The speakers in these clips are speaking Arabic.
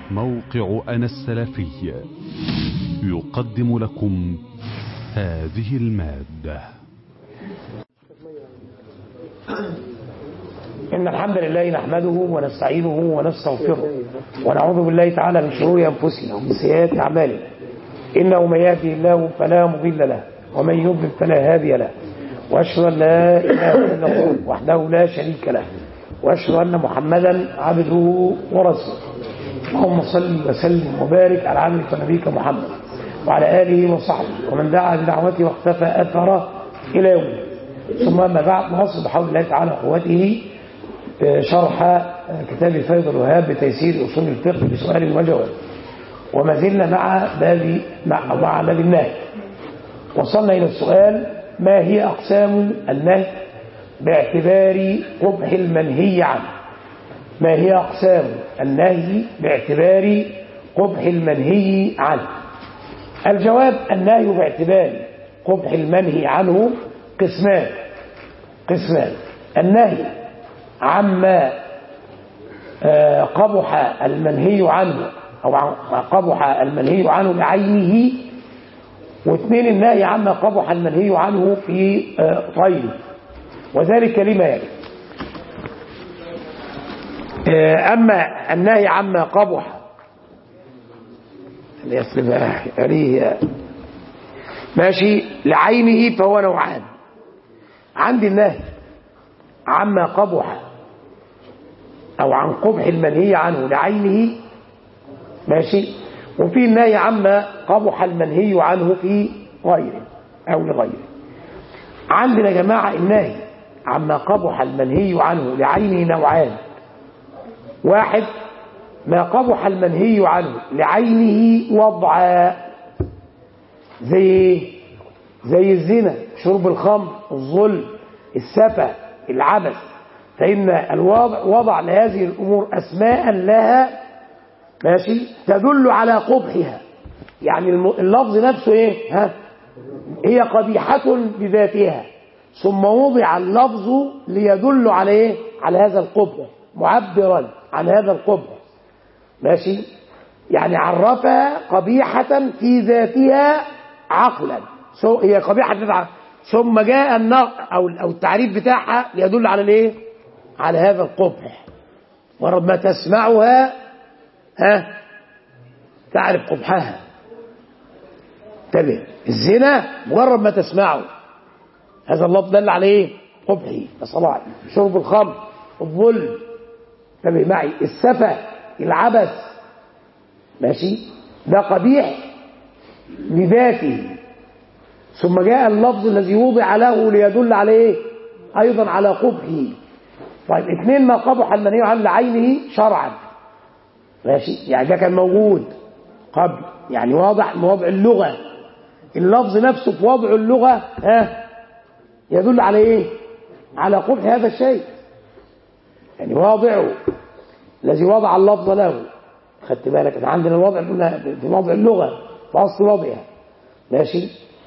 موقع أنا السلفي يقدم لكم هذه المادة. إن الحمد لله نحمده ونستعينه ونستغفره ونعوذ بالله تعالى من شرور أنفسنا ومن سيئات أعمالنا. إنه من يهده الله فلا مضل له ومن يضلل فلا هادي له، وأشهد أن لا إله إلا الله وحده لا شريك له، وأشهد أن محمدا عبده ورسوله. اللهم صل وسلم وبارك على عبدك ونبيك محمد وعلى آله وصحبه ومن دعا بدعوته واختفى أثره إلى يوم. ثم أما بعد، نواصل بحول الله تعالى وقوته شرح كتاب فيض الوهاب بتيسير أصول الفقه بسؤال وجواب، وما زلنا مع باب النهي. وصلنا إلى السؤال: ما هي أقسام النهي باعتبار قبح المنهي عنه؟ ما هي أقسام النهي باعتبار قبح المنهي عنه؟ الجواب: النهي باعتبار قبح المنهي عنه قسمان. النهي عما قبح المنهي عنه أو قبح المنهي عنه بعينه، واثنين النهي عما قبح المنهي عنه في غيره، وذلك لما يلي. أما النهي عما قبح ماشي لعينه فهو نوعان. عندي النهي عما قبح أو عن قبح المنهي عنه لعينه، ماشي، وفي النهي عما قبح المنهي عنه في غيره أو لغيره. عندنا يا جماعة النهي عما قبح المنهي عنه لعينه نوعان: واحد ما قبح المنهي عنه لعينه وضعا، زي الزنا، شرب الخمر، الظلم، السفه، العبث، فإن الواضع وضع لهذه الأمور أسماء لها، ماشي، تدل على قبحها. يعني اللفظ نفسه ايه؟ هي قبيحة بذاتها، ثم وضع اللفظ ليدل على ايه؟ على هذا القبح، معبرا عن هذا القبح، ماشي. يعني عرفها قبيحة في ذاتها عقلا، هي قبيحة في ذاتها، ثم جاء او التعريف بتاعها ليدل على الايه؟ على هذا القبح. ورب ما تسمعها تعرف قبحها. انتبه، الزنا مجرد ما تسمعه هذا اللفظ دل على ايه؟ قبحه. الصلاة، شرب الخمر، الظلم، انتبه معي، السفه، العبث، ماشي، ده قبيح بذاته، ثم جاء اللفظ الذي وضع له ليدل على ايه؟ ايضا على قبحه. طيب، اثنين ما قبح المنهي عنه لعينه شرعا، ماشي، يعني ده كان موجود قبل، يعني واضح من وضع اللغة، اللفظ نفسه في وضع اللغة يدل على ايه؟ على قبح هذا الشيء. يعني واضعه الذي وضع اللفظ له، خدت بالك؟ عندنا الوضع في وضع اللغة، في اصل وضعها، ماشي.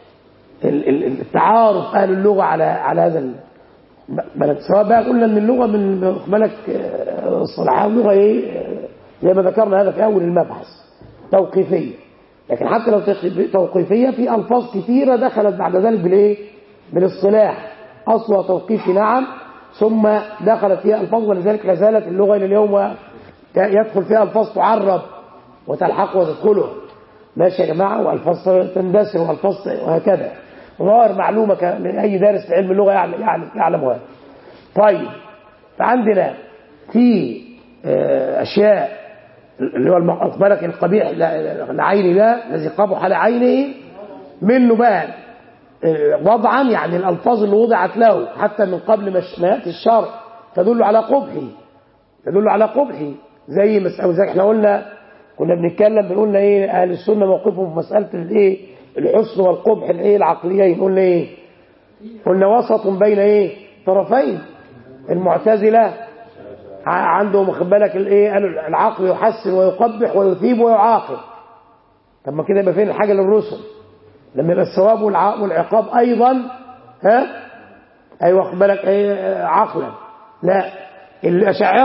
التعارف اهل اللغة على هذا سواء بقى قلنا ان اللغة من بالك الصلاحية اللغة ايه، زي ما ذكرنا هذا في اول المبحث، توقيفية. لكن حتى لو توقيفية، في الفاظ كثيرة دخلت بعد ذلك بالايه؟ بالاصطلاح، اصلها توقيفي نعم، ثم دخلت فيها الفاظ، ولذلك لا زالت اللغة الى اليوم يدخل فيها الفاظ تعرب وتلحق وتدخله، ماشي يا جماعة، والفاظ تندثر والفاظ وهكذا، ظاهر معلومة لأي دارس في علم اللغة يعلمها. طيب، فعندنا في أشياء اللي هو بالك القبيح لعينه ده الذي قبح لعينه، منه بقى وضعا، يعني الألفاظ اللي وضعت له حتى من قبل ما يأتي الشرع تدل على قبحه، زي احنا كنا بنتكلم بنقول ايه؟ أهل السنة موقفهم في مسألة الايه؟ الحسن والقبح الايه؟ العقليين. قلنا ايه؟ قلنا وسط بين ايه؟ طرفين. المعتزلة عندهم خد بالك الايه؟ قالوا العقل يحسن ويقبح ويثيب ويعاقب. طب ما كده يبقى فين الحاجة للرسل؟ لما يبقى الثواب والعقاب ايضا ايوه خد بالك ايه؟ عقلا. لا، الاشاعره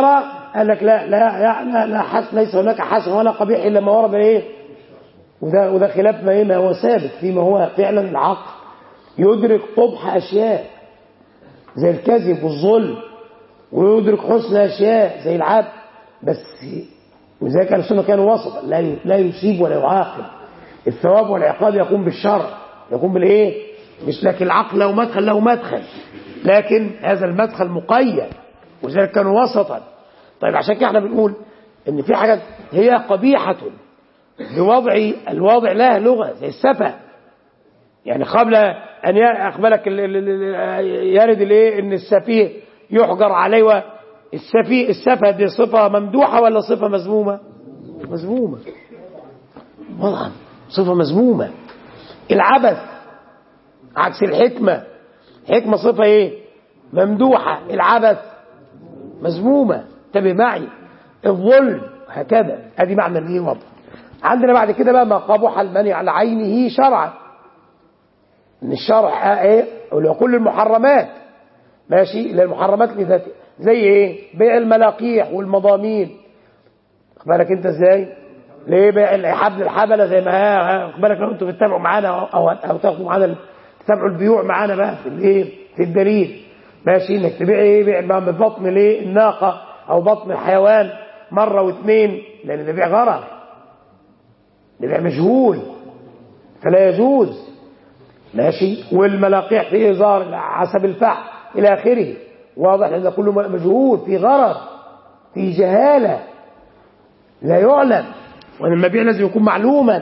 قال لك لا حسن، ليس هناك حسن ولا قبيح الا ما ورد ايه، وده خلاف ما هو ثابت فيما هو فعلا العقل يدرك قبح اشياء زي الكذب والظلم، ويدرك حسن اشياء زي العدل، بس وذلك اهل السنه كانوا وسطا، لا يصيب ولا يعاقب. الثواب والعقاب يكون بالشرع، يكون بالايه، مش لكن العقل له مدخل، لكن هذا المدخل مقيد، وذلك كانوا وسطا. طيب عشان كده احنا بنقول ان في حاجات هي قبيحه بوضع الواضع لها لغه زي السفه، يعني قبل ان يقبلك يرد الايه ان السفيه يحجر عليه، السفه دي صفه ممدوحه ولا صفه مذمومه؟ مذمومه طبعا، صفه مذمومه. العبث عكس الحكمه، حكمه صفه ايه؟ ممدوحه. العبث مذمومه. انتبه معي. الظلم هكذا، ادي معنى الايه وضع. عندنا بعد كده بقى ما قبح المنع على عينه شرعا، ان الشرع ايه وكل المحرمات ماشي الى المحرمات لذاتها، زي ايه؟ بيع الملاقيح والمضامين، بالك انت ازاي؟ ليه بيع حبل الحبله زي ما بالك لو انتوا بتتابعوا معانا او تاخدوا معانا تتابعوا البيوع معانا بقى في الايه، في الدليل ماشي، انك تبيع ايه؟ بيع ببطن الايه الناقه او بطن الحيوان مره واثنين، لان ده بيع غرر، ده بيع مجهول فلا يجوز ماشي. والملاقيح في إزار حسب الفحم إلى آخره، واضح أن كله مجهول، في غرر، في جهالة لا يعلم، وأن المبيع لازم يكون معلوما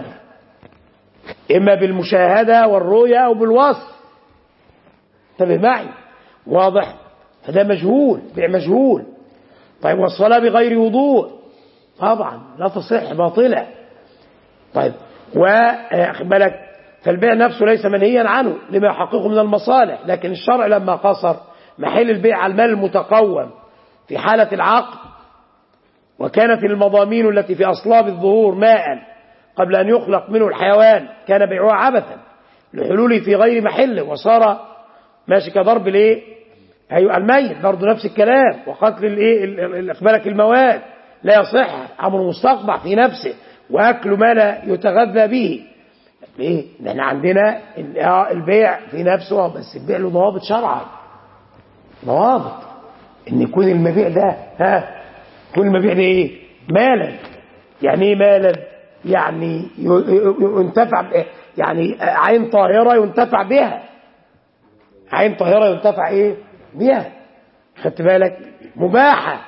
إما بالمشاهدة والرؤية أو بالوصف. انتبه معي، واضح؟ فده مجهول، بيع مجهول. طيب والصلاة بغير وضوء طبعا لا تصح، باطلة. طيب وأخبرك فالبيع نفسه ليس منهيا عنه لما يحققه من المصالح، لكن الشرع لما قصر محل البيع على المال المتقوم في حالة العقد، وكانت المضامين التي في أصلاب الظهور ماء قبل أن يخلق منه الحيوان كان بيعها عبثا لحلوله في غير محله، وصار ماشي كضرب الايه ايوه الميت، برضه نفس الكلام، وقتل الايه اخبارك المواد لا يصح، امر مستقبح في نفسه، واكل ما لا يتغذى به. ليه؟ لان عندنا البيع في نفسه، بس البيع له ضوابط شرعا، ضوابط ان يكون المبيع ده يكون المبيع ده ايه؟ مالا. يعني ايه مالا؟ يعني ينتفع، يعني عين طاهرة ينتفع بها، عين طاهرة ينتفع ايه بها، خدت بالك؟ مباحة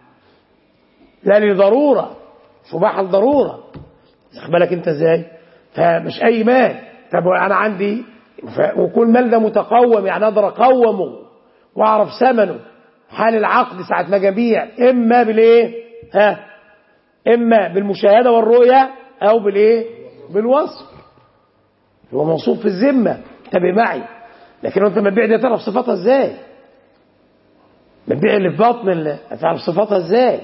لا لضرورة، مش مباحة لضرورة، خد بالك انت ازاي؟ فمش اي مال. طب انا عندي وكل مال ده متقوم، يعني اقدر اقومه واعرف ثمنه حال العقد ساعة ما جبيع، اما بالايه اما بالمشاهدة والرؤية او بالايه بالوصف، هو موصوف في الذمة. انتبه معي. لكن انت المبيع دي تعرف صفاتها ازاي؟ المبيع اللي في بطن تعرف صفاتها ازاي؟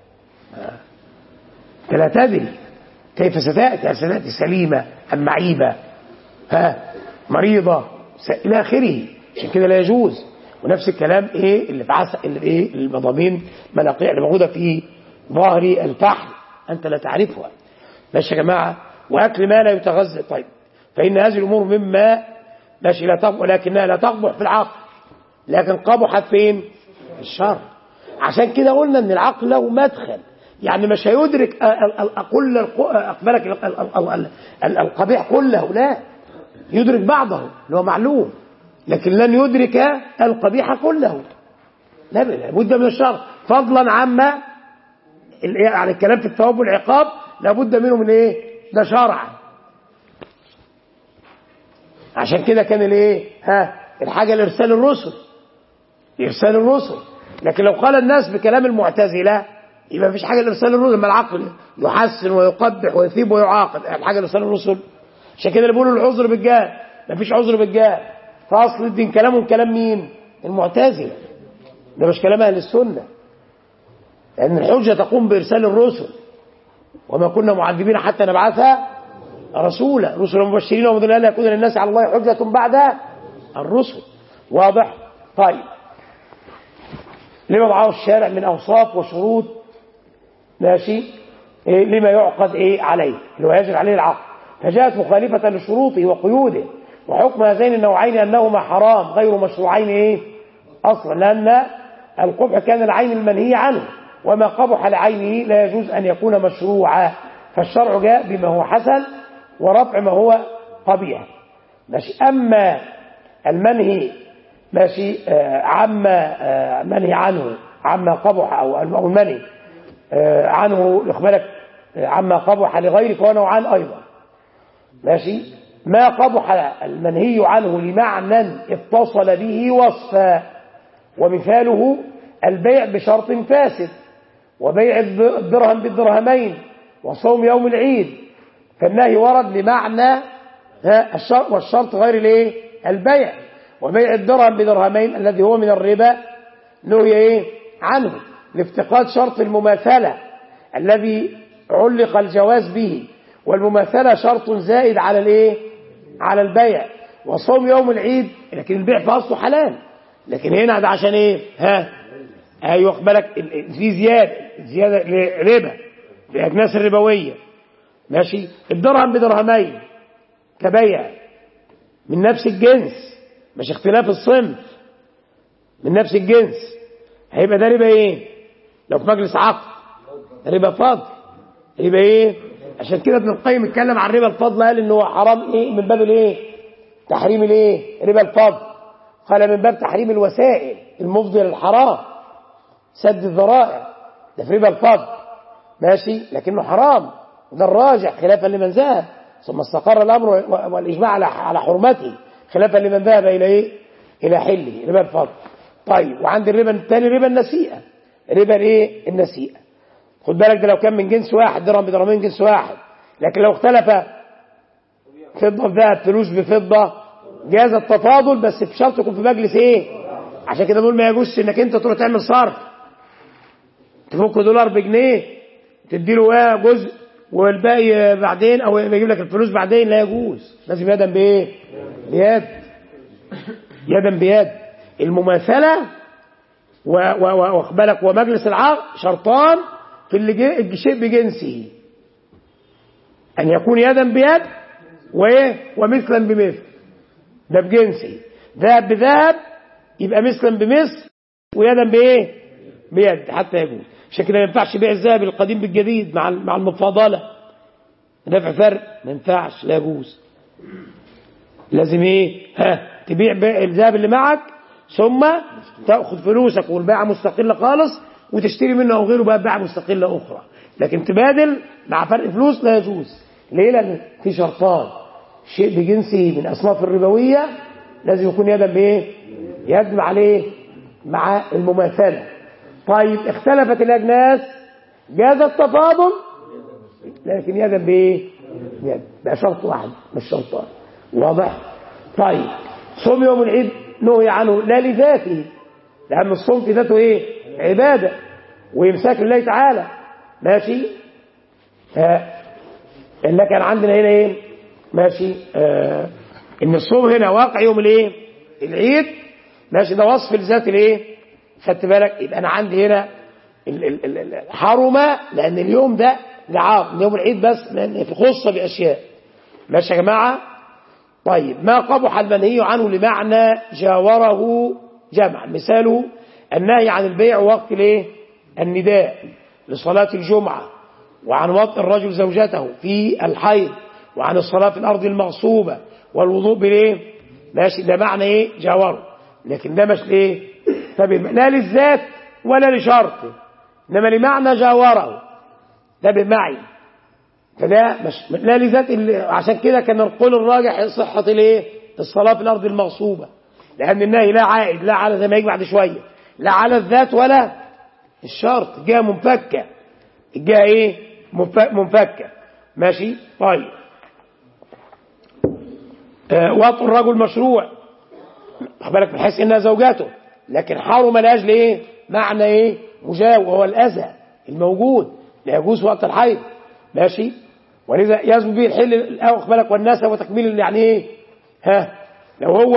لا تدري كيف ستأتي سليمة أم معيبة مريضة إلى آخره، عشان كده لا يجوز. ونفس الكلام ايه اللي في اللي ايه المضامين ملاقيع اللي موجودة في ظهر الفحل أنت لا تعرفها، ماشي يا جماعة. وأكل ما لا يتغذى. طيب فإن هذه الأمور مما ماشي لا تقبح، ولكنها لا تقبح في العقل، لكن قبحت فين؟ في الشرع. عشان كده قلنا ان العقل له مدخل، يعني مش هيدرك كل اقبالك القبيح كله، لا يدرك بعضه اللي هو معلوم، لكن لن يدرك القبيح كله، لا بد من الشرع، فضلا عما يعني الكلام في الثواب والعقاب لابد منه من ايه؟ ده شرعا. عشان كده كان الايه الحاجه لارسال الرسل، ارسال الرسل. لكن لو قال الناس بكلام المعتزله يبقى مفيش حاجه لارسال الرسل، لما العقل يحسن ويقبح ويثيب ويعاقب، الحاجه لارسال الرسل. عشان كده اللي بيقولوا العذر بالجهل، مفيش عذر بالجهل، فاصل الدين كلامهم كلام مين؟ المعتزله. ده مش كلام اهل السنه، لان الحجه تقوم بارسال الرسل، وما كنا معذبين حتى نبعث رسولا، رسلا مبشرين ومنذرين لا يكون للناس على الله حجه بعد الرسل. واضح؟ طيب لما وضعه الشارع من اوصاف وشروط ماشي لما يعقد عليه اللي هو يجري عليه العقد، فجاءت مخالفة لشروطه وقيوده. وحكم هذين النوعين أنهما حرام غير مشروعين أصلا، لأن القبح كان العين المنهي عنه، وما قبح لعينه لا يجوز أن يكون مشروعا، فالشرع جاء بما هو حسن ورفع ما هو قبيح. ماشي. أما المنهي ماشي عما منهي عنه عما قبح أو المنهي عنه إخبارك عما قبح لغيره فهو نوعان أيضا. ماشي. ما قبح المنهي عنه لمعنى اتصل به وصفا، ومثاله البيع بشرط فاسد، وبيع الدرهم بالدرهمين، وصوم يوم العيد، فالنهي ورد لمعنى الشرط، والشرط غير البيع. وبيع الدرهم بدرهمين الذي هو من الربا نهي عنه لافتقاد شرط المماثلة الذي علق الجواز به، والمماثلة شرط زائد على البيع. وصوم يوم العيد، لكن البيع في أصله حلال، لكن هنا ده عشان ايوه بالك في زيادة ربا بأجناس الربوية. ماشي. الدرهم بدرهمين كبيع من نفس الجنس، مش اختلاف الصنف، من نفس الجنس، هيبقى ده ربا لو في مجلس عقد ربا فضل، يبقى عشان كده ابن القيم اتكلم عن ربا الفضل، قال انه حرام من باب تحريم ربا الفضل، قال من باب تحريم الوسائل المفضية للحرام، سد الذرائع، ده في ربا الفضل. ماشي. لكنه حرام، ده الراجح خلافا لمن ذهب، ثم استقر الامر والاجماع على حرمته خلافا لمن ذهب الى حله ربا الفضل. طيب. وعند الربا الثاني ربا النسيئه، ربا النسيئه، خد بالك ده لو كان من جنس واحد، درهم بدرهمين جنس واحد، لكن لو اختلف فضه بذهب، فلوس بفضه، جاز التفاضل، بس بشرط يكون في مجلس عشان كده بقول ما يجوزش انك انت تروح تعمل صرف تفك دولار بجنيه تدي له جزء والباقي بعدين، او يجيب لك الفلوس بعدين، لا يجوز، لازم يدا بيد، يدا بيد. المماثله واخبالك ومجلس العقد شرطان في الشيء بجنسه، ان يكون يدا بيد ومثلا بمثل، ده بجنسه، ذهب بذهب يبقى مثلا بمثل، ويدا بيد حتى يجوز. عشان كده ما ينفعش بيع الذهب القديم بالجديد مع المفاضله، دفع فرق، ما ينفعش، لا يجوز. لازم تبيع الذهب اللي معك ثم تاخذ فلوسك والبيعه مستقله خالص، وتشتري منه او غيره بقى بيعه مستقله اخرى، لكن تبادل مع فرق فلوس لا يجوز. ليه؟ لان في شرطان، شيء بجنسه من اصناف الربويه لازم يكون يدا يجمع عليه مع المماثله. طيب. اختلفت الاجناس، جاز التفاضل، لكن يدا بيد، بقى شرط واحد مش شرطان، واضح؟ طيب. صوم يوم العيد نهي عنه لا لذاته، لأن الصوم في ذاته عبادة وإمساك لله تعالى. ماشي. اللي كان عندنا هنا ماشي إن الصوم هنا واقع يوم العيد. ماشي. ده وصف لذات خدت بالك؟ يبقى أنا عندي هنا حرم، لأن اليوم ده لعام يوم العيد بس، لأن في خصة بأشياء. ماشي يا جماعة؟ طيب. ما قبح المنهي عنه لمعنى جاوره جمع، مثاله النهي عن البيع وقت النداء لصلاة الجمعة، وعن وطء الرجل زوجته في الحيض، وعن الصلاة في الأرض المغصوبة، والوضوء ماشي. ده معنى جاوره، لكن ده مش لا للذات ولا لشرط، إنما لمعنى جاوره، ده بمعي، فده مش لا لذات. عشان كده كان القول الراجح صحة الصلاة في الأرض المغصوبة، لأن النهي لا عائد لا على زي ما يجي بعد شوية، لا على الذات ولا الشرط، جهة منفكة، الجهة منفكة. ماشي. طيب. وطء الرجل مشروع، خد بالك، بحيث انها زوجاته، لكن حرم لاجل معنى مجاور، وهو الأذى الموجود، لا يجوز وقت الحيض. ماشي. ولذا يثبت به الحل خد بالك والنسب وتكميل يعني لو هو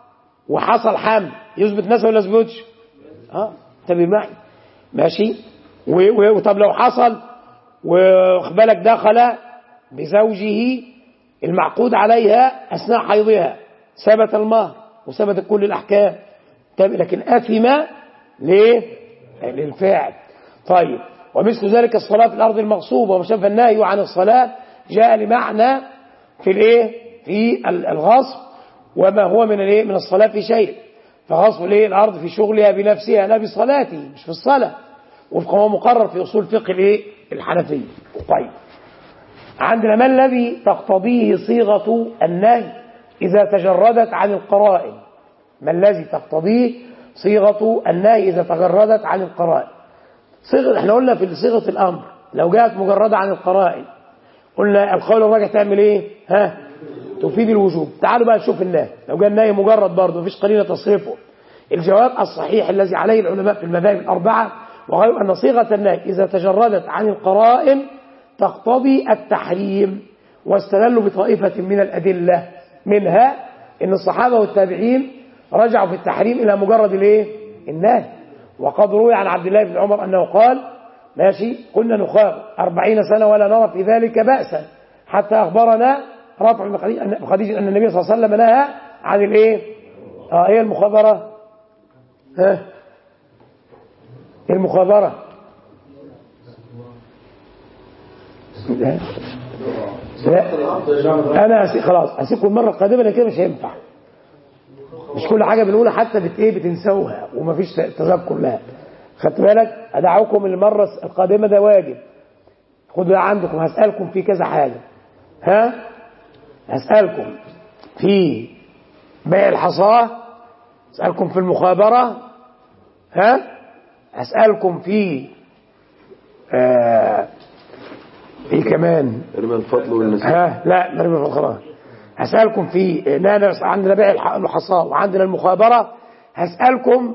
وحصل حمل يثبت نسب ولا يثبتش؟ انتبه معي. ماشي. وطب لو حصل وخبالك دخل بزوجه المعقود عليها أثناء حيضها ثبت المهر وثبت كل الأحكام، لكن أثم ليه؟ للفاعل. طيب ومثل ذلك الصلاة في الأرض المغصوبة ومشافى النهي عن الصلاة جاء لمعنى في الايه؟ في الغصب، وما هو من الايه؟ من الصلاة في شيء، فغصب الايه؟ الأرض في شغلها بنفسها لا بصلاته، مش في الصلاة، وفق ما مقرر في أصول فقه الايه؟ الحنفية. طيب عندنا ما الذي تقتضيه صيغة النهي إذا تجردت عن القرائن؟ ما الذي تقتضيه صيغة النهي إذا تجردت عن القرائن؟ احنا قلنا في صيغة الأمر لو جاءت مجردة عن القرائن قلنا القول الراجح تعمل ايه؟ تفيد الوجوب. تعالوا بقى نشوف النهي، لو جاء النهي مجرد برضه مفيش قرينة تصرفه. الجواب الصحيح الذي عليه العلماء في المذاهب الأربعة وغير أن صيغة النهي إذا تجردت عن القرائن تقتضي التحريم، واستدلوا بطائفة من الأدلة، منها إن الصحابة والتابعين رجعوا في التحريم إلى مجرد الايه؟ النهي. وقد روي عن عبد الله بن عمر أنه قال ماشي كنا نخاض 40 سنة ولا نرى في ذلك بأسا حتى أخبرنا رافع بن خديج أن النبي صلى الله عليه وسلم نهى عن الايه؟ هي المخابرة. المخابرة لا. أنا خلاص أسيبكم المرة القادمة لكن مش هينفع، مش كل حاجة بنقولها حتى بتنسوها ومفيش تذكر لها. خدت بالك؟ أدعوكم المرة القادمة ده واجب، خدوا عندكم. هسألكم في كذا حاجة. هسألكم في بيع الحصاة، هسألكم في المخابرة، هسألكم في ايه كمان؟ رمى الفضل والنساء. لا رمى الفضل خلاص. هسألكم في عندنا بيع الحصاة وعندنا المخابرة. هسألكم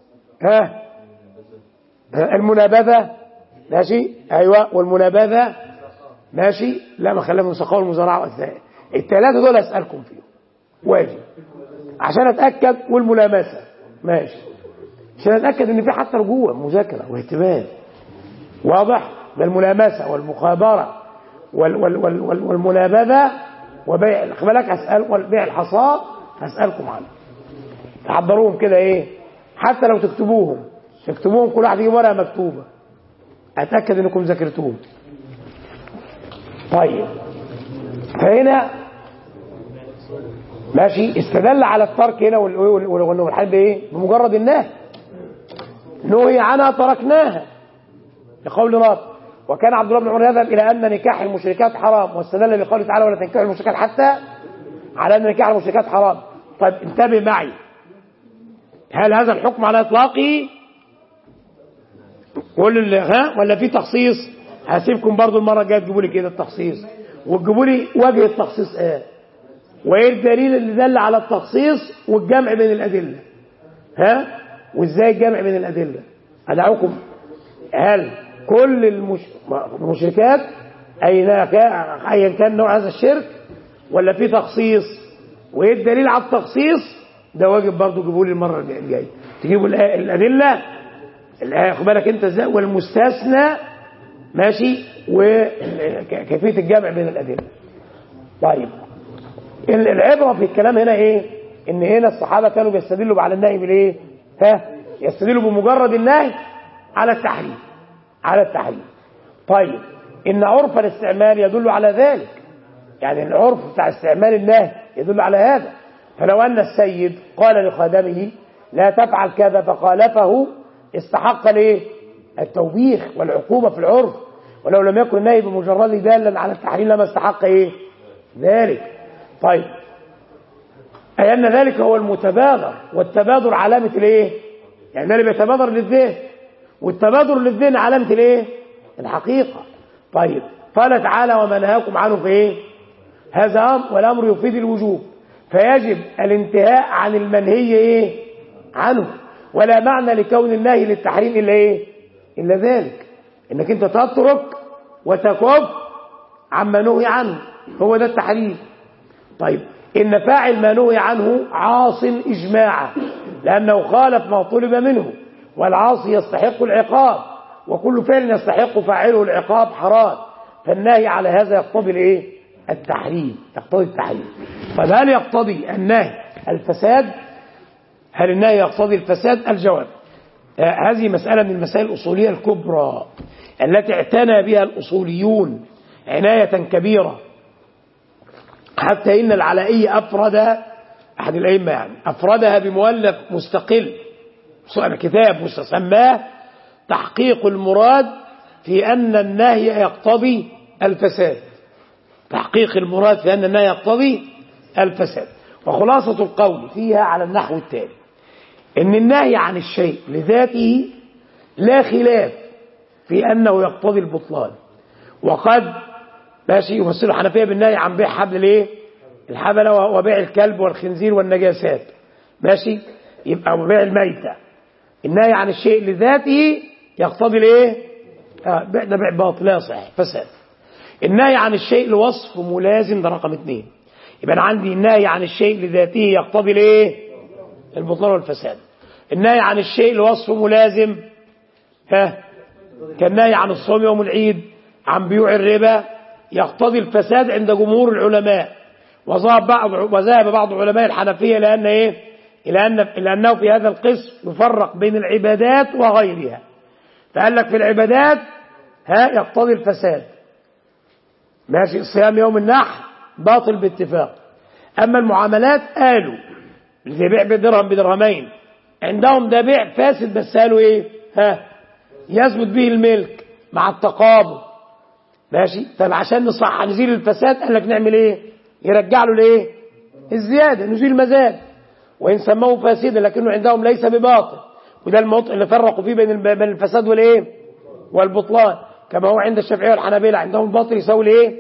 المنابذة ماشي، ايوه، والمنابذة ماشي، لا ما خلينا المساقة والمزارعة الثلاثة دول هسألكم فيهم واجب عشان اتأكد، والملامسة ماشي عشان اتأكد ان في حتى رجوع مذاكرة واهتمام واضح. ده الملامسة والمخابرة والمنابذة وبيع بالك هسأل، والبيع الحصاة هسألكم عنه. تحضروهم كده ايه، حتى لو تكتبوهم كل واحد يجيب ورقة مكتوبة اتأكد انكم ذاكرتوهم. طيب فهنا ماشي استدل على الترك هنا والحد ايه؟ بمجرد النهي، نهي عنها تركناها لقول رب. وكان عبد الله بن عمر يذهب الى ان نكاح المشركات حرام، واستدل بقوله تعالى ولا تنكحوا المشركات حتى على ان نكاح المشركات حرام. طيب انتبه معي، هل هذا الحكم على اطلاقه ولا في تخصيص؟ هسيبكم برضو المره الجايه تجيبوا لي كده التخصيص وتجيبوا لي وجه التخصيص وايه الدليل اللي دل على التخصيص والجمع بين الادله. وازاي الجمع بين الادله؟ ادعوكم، هل كل المشركات ايا كان نوع هذا الشرك ولا في تخصيص؟ وايه الدليل على التخصيص؟ ده واجب برضو تجيبوا لي المره الجايه، تجيبوا الادله خد بالك انت ازاي، والمستثنى ماشي، وكيفيه الجمع بين الادله. طيب العبره في الكلام هنا ايه؟ ان هنا الصحابه كانوا بيستدلوا على النهي بالايه؟ يستدلوا بمجرد النهي على التحريم. طيب ان عرف الاستعمال يدل على ذلك، يعني العرف بتاع استعمال النهي يدل على هذا. فلو ان السيد قال لخادمه لا تفعل كذا فخالفه استحق الايه؟ التوبيخ والعقوبه في العرف، ولو لم يكن النهي بمجرد دالا على التحريم لما استحق ايه؟ ذلك. طيب أي أن ذلك هو المتبادر، والتبادر علامة الايه؟ يعني اللي بيتبادر للذهن، والتبادر للذهن علامة الايه؟ الحقيقة. طيب قال تعالى وما نهاكم عنه في ايه؟ هذا أمر، والأمر يفيد الوجوب، فيجب الانتهاء عن المنهي ايه؟ عنه، ولا معنى لكون النهي للتحريم إلا ايه؟ إلا ذلك، انك انت تترك وتكف عما نهي عنه، هو ده التحريم. طيب إن فاعل ما نهي عنه عاص إجماعا، لأنه خالف ما طلب منه، والعاصي يستحق العقاب، وكل فعل يستحق فاعله العقاب حرام، فالنهي على هذا يقتضي الايه؟ التحريم، يقتضي التحريم. طيب هل يقتضي النهي الفساد؟ هل النهي يقتضي الفساد؟ الجواب هذه مسألة من المسائل الأصولية الكبرى التي اعتنى بها الأصوليون عناية كبيرة، حتى إن العلائي أفرد أحد الأئمة يعني أفردها بمؤلف مستقل، كتاب سماه تحقيق المراد في أن النهي يقتضي الفساد. تحقيق المراد في أن النهي يقتضي الفساد. وخلاصة القول فيها على النحو التالي: إن النهي عن الشيء لذاته لا خلاف في أنه يقتضي البطلان، وقد ماشي يفسر الحنفية بالنهي عن بيع حبل الايه؟ الحبلة وبيع الكلب والخنزير والنجاسات، ماشي، يبقى وبيع الميتة. النهي عن الشيء لذاته يقتضي الايه؟ ده بيع باطل لا صحيح فساد. النهي عن الشيء لوصف ملازم ده رقم 2. يبقى انا عندي النهي عن الشيء لذاته يقتضي الايه؟ البطلان والفساد. النهي عن الشيء لوصف ملازم كالنهي عن الصوم يوم العيد، عن بيوع الربا، يقتضي الفساد عند جمهور العلماء. وذهب بعض علماء الحنفية لأن ايه؟ إلى أنه في هذا القسم يفرق بين العبادات وغيرها، فقال لك في العبادات يقتضي الفساد، ماشي، صيام يوم النحر باطل باتفاق. أما المعاملات قالوا زي بيع بدرهم بدرهمين، عندهم ده بيع فاسد، بس قالوا ايه؟ يثبت به الملك مع التقابض، ماشي. طيب عشان نصح نزيل الفساد قال لك نعمل ايه؟ يرجع له الايه؟ الزياده، نزيل مزاد، وان سموه فاسدا لكنه عندهم ليس بباطل. وده الموضوع اللي فرقوا فيه بين الفساد والايه؟ والبطلان، كما هو عند الشافعيه والحنابلة عندهم الباطل يساوي الايه؟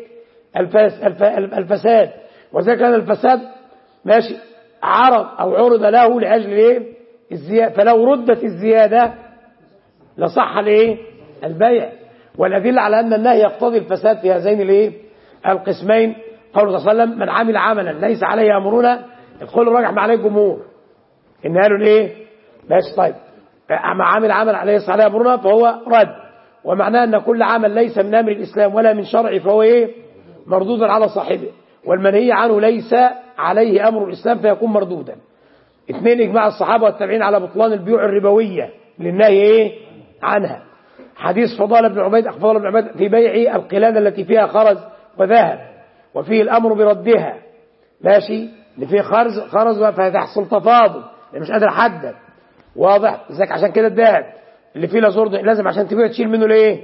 الفساد. وذلك كان الفساد ماشي عرض او عرض له لاجل ايه؟ الزياده، فلو ردت الزياده لصح الايه؟ البيع. والأدلة على أن النهي يقتضي الفساد في هذين الايه؟ القسمين قوله صلى الله عليه وسلم: من عمل عملا ليس عليه أمرنا، القول الراجح ما عليه الجمهور إن قالوا الايه؟ ماشي. طيب ما عمل عملا ليس عليه أمرنا فهو رد، ومعناه أن كل عمل ليس من أمر الإسلام ولا من شرعه فهو ايه؟ مردودا على صاحبه، والمنهي عنه ليس عليه أمر الإسلام فيكون مردودا. 2 إجماع الصحابة والتابعين على بطلان البيوع الربوية للنهي ايه؟ عنها. حديث فضال بن عبيد في بيع القلادة التي فيها خرز وذهب، وفيه الأمر بردها، ماشي، اللي فيه خرز فهتحصل تفاضل، اللي مش قادر أحدد، واضح ازيك؟ عشان كده الذهب اللي فيه لازور لازم عشان تبيع تشيل منه الايه؟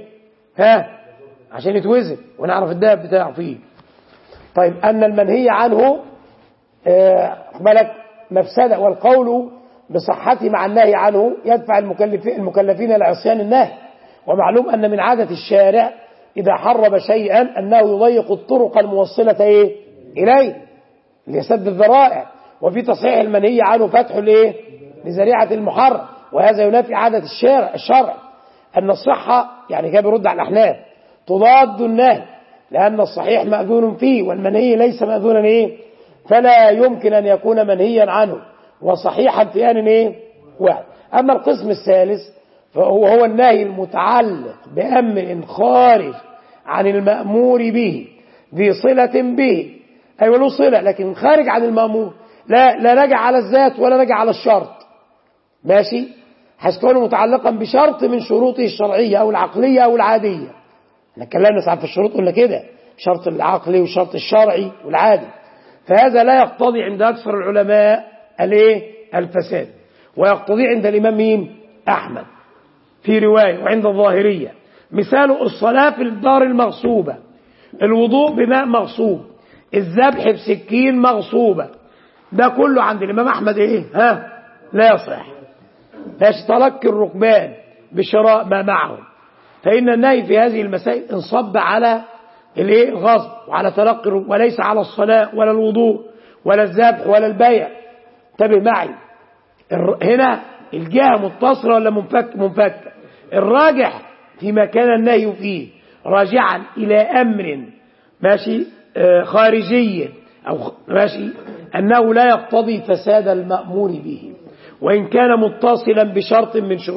عشان يتوزن ونعرف الذهب بتاعه فيه. طيب أن المنهي عنه بالك مفسدة، والقول بصحته مع النهي عنه يدفع المكلفين إلى عصيان النهي. ومعلوم أن من عادة الشارع إذا حرم شيئا أنه يضيق الطرق الموصلة إيه؟ إليه ليسد الذرائع، وفي تصحيح المنهي عنه فتح الإيه؟ لذريعة المحرم. وهذا ينافي عادة الشرع أن الصحة يعني كان بيرد على الأحناف تضاد النهي، لأن الصحيح مأذون فيه والمنهي ليس مأذونا إيه؟ فلا يمكن أن يكون منهيا عنه وصحيحا في آن إيه؟ واحد. أما القسم الثالث فهو النهي المتعلق بأمر خارج عن المأمور به ذي صلة به، أيوة له صلة لكن خارج عن المأمور، لا رجع على الذات ولا رجع على الشرط، ماشي، هتكون متعلقا بشرط من شروطه الشرعية أو العقلية أو العادية. احنا اتكلمنا ساعات في الشروط قلنا كده، شرط العقلي والشرط الشرعي والعادي. فهذا لا يقتضي عند أكثر العلماء الايه؟ الفساد، ويقتضي عند الإمام مين؟ أحمد في رواية، وعند الظاهرية. مثال الصلاة في الدار المغصوبة، الوضوء بماء مغصوب، الذبح بسكين مغصوبة، ده كله عند الإمام أحمد ايه؟ لا يصح. باش تلقي الركبان بشراء ما معهم، فإن النهي في هذه المسائل انصب على الايه؟ الغصب، وعلى تلقي وليس على الصلاة ولا الوضوء ولا الذبح ولا البيع. انتبه معي، هنا الجهة متصلة ولا منفكة؟ الراجح فيما كان النهي فيه راجعا إلى أمر ماشي خارجي أو ماشي أنه لا يقتضي فساد المأمور به وإن كان متصلا بشرط من شروط.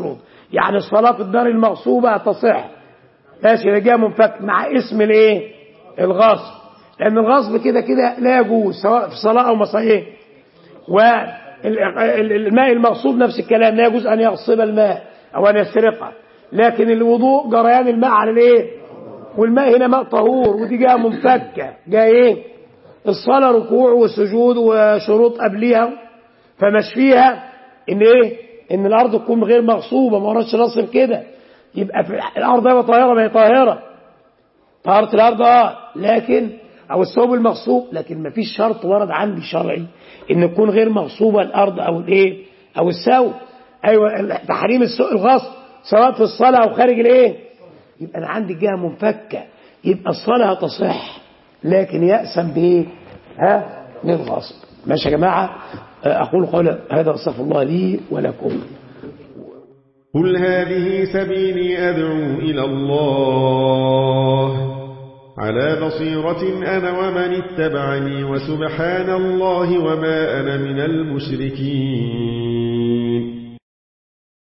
يعني الصلاة في الدار المغصوبة تصح ماشي، ده جاء منفك مع اسم الايه؟ الغصب، لأن الغصب كده كده لا يجوز سواء في صلاة أو مصائيه. والماء المغصوب نفس الكلام، لا يجوز أن يغصب الماء أو أن يسرقه. لكن الوضوء جريان الماء على الايه؟ والماء هنا ماء طهور، ودي جاء منفكة، جاء ايه؟ الصلاة ركوع وسجود وشروط قبلها، فمش فيها ان ايه؟ ان الارض تكون غير مغصوبة، ما وردش نص كده. يبقى في الارض هي طاهرة، ما هي طاهرة، طهارة الارض لكن او الثوب المغصوب، لكن ما فيش شرط ورد عندي شرعي ان تكون غير مغصوبة الارض او الايه؟ او الثوب. ايوه تحريم الغصب سواء في الصلاة او خارج الايه؟ يبقى انا عندي جهة منفكة، يبقى الصلاة تصح لكن يأسم بايه؟ للغصب. ماشي يا جماعة؟ اقول قولي هذا واستغفر الله لي ولكم. قل هذه سبيلي أدعو إلى الله على بصيرة أنا ومن اتبعني وسبحان الله وما أنا من المشركين.